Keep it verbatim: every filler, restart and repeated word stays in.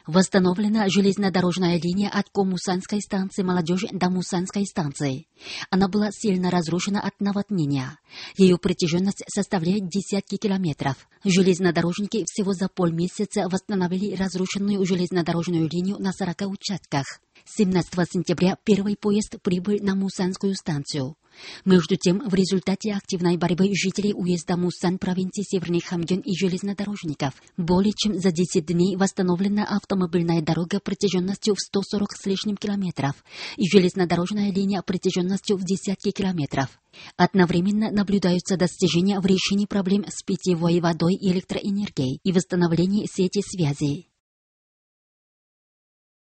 Восстановлена железнодорожная линия от Коммусанской станции «Молодежь» до Мусанской станции. Она была сильно разрушена от наводнения. Ее протяженность составляет десятки километров. Железнодорожники всего за полмесяца восстановили разрушенную железнодорожную линию на сорока участках. семнадцатого сентября первый поезд прибыл на Мусанскую станцию. Между тем, в результате активной борьбы жителей уезда Мусан провинции Северный Хамгён и железнодорожников более чем за десять дней восстановлена автомобильная дорога протяженностью в сто сорок с лишним километров и железнодорожная линия протяженностью в десятки километров. Одновременно наблюдаются достижения в решении проблем с питьевой водой и электроэнергией и восстановлении сети связи.